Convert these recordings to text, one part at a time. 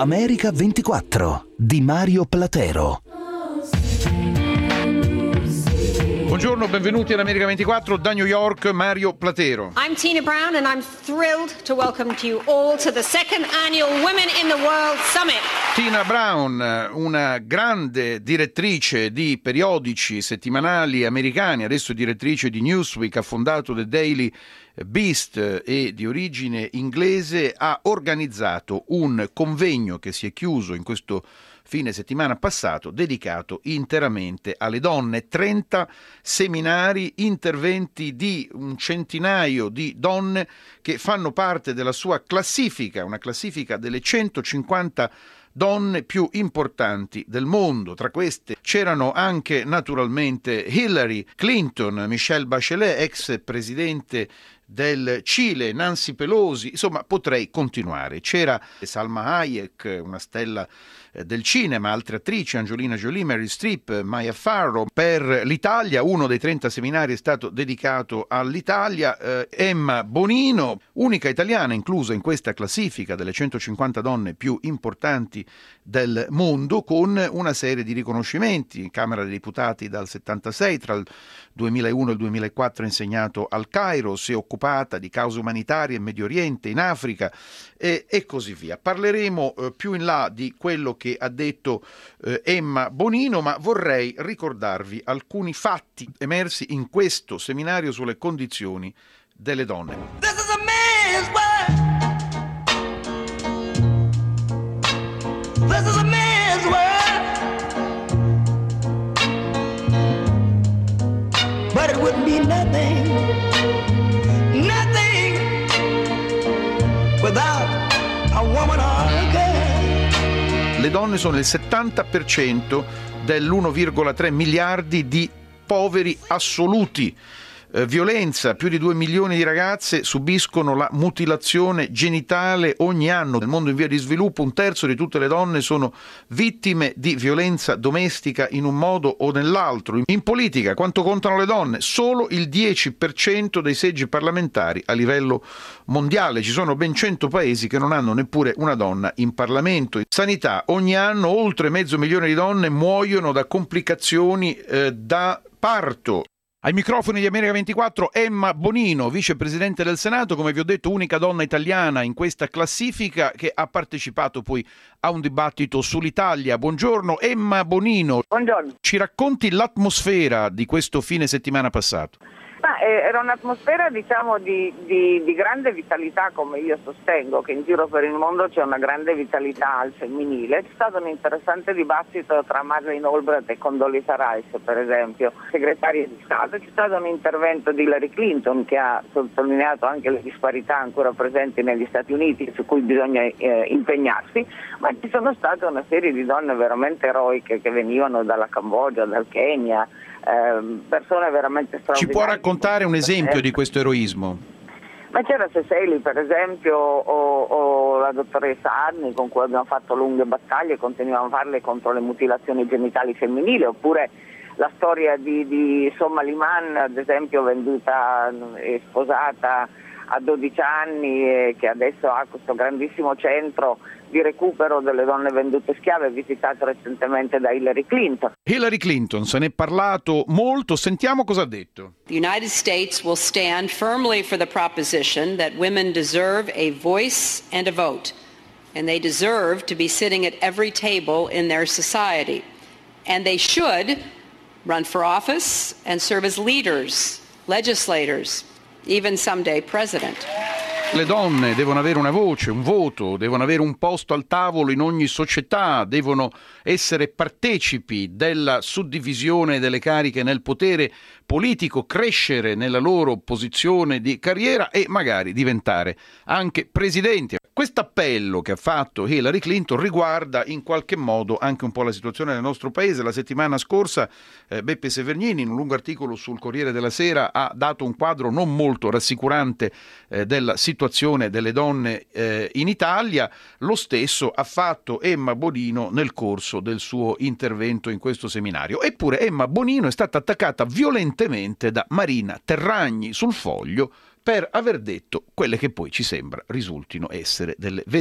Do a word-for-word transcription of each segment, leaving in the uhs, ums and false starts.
America ventiquattro di Mario Platero. Buongiorno, benvenuti ad America ventiquattro, da New York Mario Platero. I'm Tina Brown and I'm thrilled to welcome to you all to the second annual Women in the World Summit. Tina Brown, una grande direttrice di periodici settimanali americani, adesso direttrice di Newsweek, ha fondato The Daily Beast e di origine inglese, ha organizzato un convegno che si è chiuso in questo fine settimana passato, dedicato interamente alle donne. trenta seminari, interventi di un centinaio di donne che fanno parte della sua classifica, una classifica delle centocinquanta donne più importanti del mondo. Tra queste c'erano anche naturalmente Hillary Clinton, Michelle Bachelet, ex presidente del Cile, Nancy Pelosi, insomma potrei continuare. C'era Salma Hayek, una stella del cinema, altre attrici, Angelina Jolie, Meryl Streep, Maya Farrow. Per l'Italia, uno dei trenta seminari è stato dedicato all'Italia. Eh, Emma Bonino, unica italiana inclusa in questa classifica delle centocinquanta donne più importanti del mondo, con una serie di riconoscimenti. Camera dei Deputati dal settantasei, tra il duemilauno e il duemilaquattro ha insegnato al Cairo, si è occupata di cause umanitarie in Medio Oriente, in Africa e, e così via. Parleremo eh, più in là di quello che ha detto eh, Emma Bonino, ma vorrei ricordarvi alcuni fatti emersi in questo seminario sulle condizioni delle donne. This is a man's world. This is a man's world. But it wouldn't be nothing, nothing without a woman or a girl. Le donne sono il settanta per cento dell'uno virgola tre miliardi di poveri assoluti. Eh, violenza, più di due milioni di ragazze subiscono la mutilazione genitale ogni anno. Nel mondo in via di sviluppo un terzo di tutte le donne sono vittime di violenza domestica in un modo o nell'altro. In politica, quanto contano le donne? Solo il dieci per cento dei seggi parlamentari a livello mondiale. Ci sono ben cento paesi che non hanno neppure una donna in Parlamento. In sanità, ogni anno oltre mezzo milione di donne muoiono da complicazioni eh, da parto. Ai microfoni di America ventiquattro Emma Bonino, vicepresidente del Senato, come vi ho detto unica donna italiana in questa classifica, che ha partecipato poi a un dibattito sull'Italia. Buongiorno Emma Bonino. Buongiorno. Ci racconti l'atmosfera di questo fine settimana passato? Ma era un'atmosfera diciamo di, di, di grande vitalità, come io sostengo, che in giro per il mondo c'è una grande vitalità al femminile. C'è stato un interessante dibattito tra Madeleine Albright e Condoleezza Rice, per esempio, segretarie di Stato. C'è stato un intervento di Hillary Clinton che ha sottolineato anche le disparità ancora presenti negli Stati Uniti, su cui bisogna eh, impegnarsi, ma ci sono state una serie di donne veramente eroiche che venivano dalla Cambogia, dal Kenya, Eh, persone veramente straordinarie. Ci può raccontare un esempio di questo eroismo? Ma c'era Cecily, per esempio, o, o la dottoressa Arni, con cui abbiamo fatto lunghe battaglie, continuiamo a farle contro le mutilazioni genitali femminili, oppure la storia di, di Somma Liman, ad esempio, venduta e sposata a dodici anni e che adesso ha questo grandissimo centro di recupero delle donne vendute schiave, visitato recentemente da Hillary Clinton. Hillary Clinton, se ne è parlato molto, sentiamo cosa ha detto. The United States will stand firmly for the proposition that women deserve a voice and a vote, and they deserve to be sitting at every table in their society, and they should run for office and serve as leaders, legislators, even someday president. Le donne devono avere una voce, un voto, devono avere un posto al tavolo in ogni società, devono essere partecipi della suddivisione delle cariche nel potere politico, crescere nella loro posizione di carriera e magari diventare anche presidenti. Questo appello che ha fatto Hillary Clinton riguarda in qualche modo anche un po' la situazione del nostro paese. La settimana scorsa eh, Beppe Severgnini, in un lungo articolo sul Corriere della Sera, ha dato un quadro non molto rassicurante eh, della situazione delle donne eh, in Italia. Lo stesso ha fatto Emma Bonino nel corso del suo intervento in questo seminario. Eppure Emma Bonino è stata attaccata violentemente da Marina Terragni sul Foglio per aver detto quelle che poi ci sembra risultino essere delle verità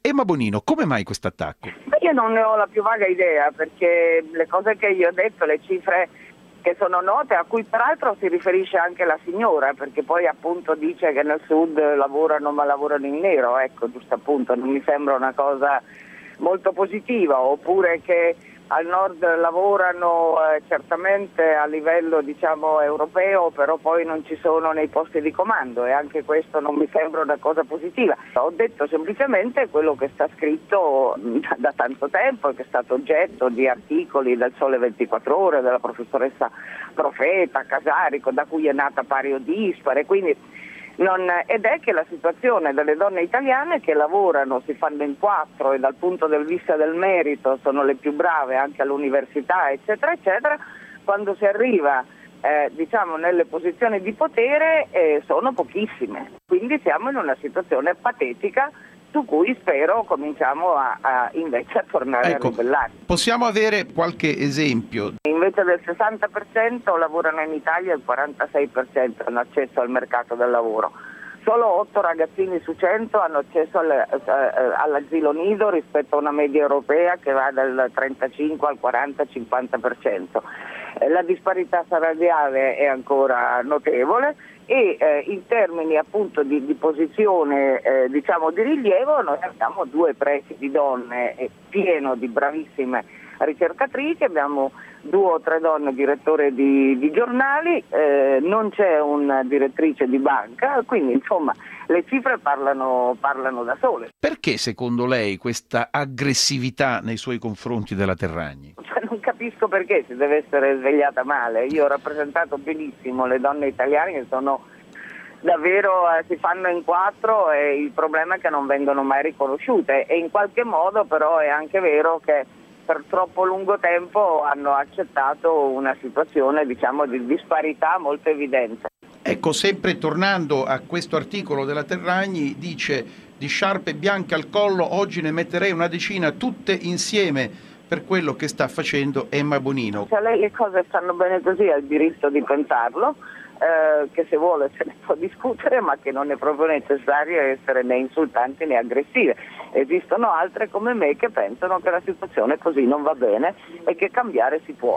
Emma Bonino, come mai questo attacco? Beh, io non ne ho la più vaga idea, perché le cose che io ho detto, le cifre che sono note, a cui peraltro si riferisce anche la signora, perché poi appunto dice che nel sud lavorano ma lavorano in nero, ecco, giusto appunto, non mi sembra una cosa molto positiva, oppure che al nord lavorano eh, certamente a livello diciamo europeo, però poi non ci sono nei posti di comando, e anche questo non mi sembra una cosa positiva. Ho detto semplicemente quello che sta scritto da, da tanto tempo e che è stato oggetto di articoli del Sole ventiquattro Ore, della professoressa Profeta, Casarico, da cui è nata Pari o Dispare, quindi Non, ed è che la situazione delle donne italiane che lavorano, si fanno in quattro e dal punto di vista del merito sono le più brave anche all'università, eccetera, eccetera, quando si arriva eh, diciamo nelle posizioni di potere eh, sono pochissime. Quindi siamo in una situazione patetica su cui spero cominciamo a, a invece a tornare ecco, a ribellarci. Possiamo avere qualche esempio? Invece del sessanta per cento lavorano in Italia, il quarantasei per cento hanno accesso al mercato del lavoro. Solo otto ragazzini su cento hanno accesso al, eh, all'asilo nido rispetto a una media europea che va dal trentacinque al quaranta cinquanta per cento. Eh, la disparità salariale è ancora notevole e eh, in termini appunto di, di posizione eh, diciamo di rilievo noi abbiamo due presidi donne eh, pieno di bravissime ricercatrici, abbiamo due o tre donne direttori di, di giornali, eh, non c'è una direttrice di banca, quindi insomma le cifre parlano, parlano da sole. Perché secondo lei questa aggressività nei suoi confronti della Terragni? Cioè, non capisco perché si deve essere svegliata male. Io ho rappresentato benissimo le donne italiane che sono davvero, eh, si fanno in quattro e il problema è che non vengono mai riconosciute, e in qualche modo però è anche vero che per troppo lungo tempo hanno accettato una situazione diciamo di disparità molto evidente. Ecco, sempre tornando a questo articolo della Terragni, dice: di sciarpe bianche al collo oggi ne metterei una decina tutte insieme per quello che sta facendo Emma Bonino. Se a lei le cose stanno bene così ha il diritto di pensarlo, eh, che se vuole se ne può discutere, ma che non è proprio necessario essere né insultanti né aggressive. Esistono altre come me che pensano che la situazione così non va bene e che cambiare si può.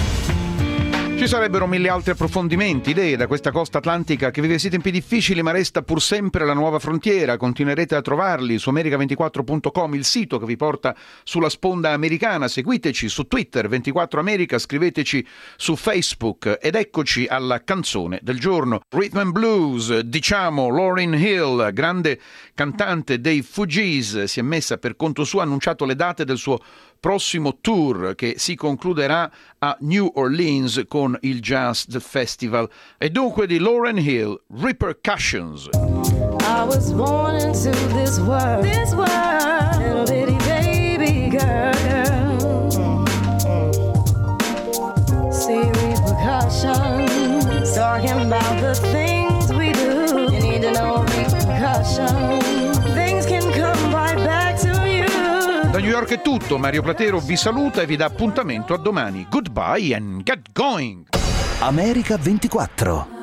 Ci sarebbero mille altri approfondimenti, idee da questa costa atlantica che vive sì tempi difficili ma resta pur sempre la nuova frontiera. Continuerete a trovarli su america ventiquattro punto com, il sito che vi porta sulla sponda americana. Seguiteci su Twitter ventiquattro America, scriveteci su Facebook ed eccoci alla canzone del giorno. Rhythm and Blues, diciamo Lauryn Hill, grande cantante dei Fugees, si è messa per conto suo, ha annunciato le date del suo prossimo tour che si concluderà a New Orleans con il Jazz Festival. E dunque di Lauryn Hill, Repercussions. I was born into this world, this world, little bitty baby girl. See repercussions, talking about the things we do. You need to know repercussions. Things can come right back to you. Da New York è tutto, Mario Platero vi saluta e vi dà appuntamento a domani. Goodbye and get going! America ventiquattro.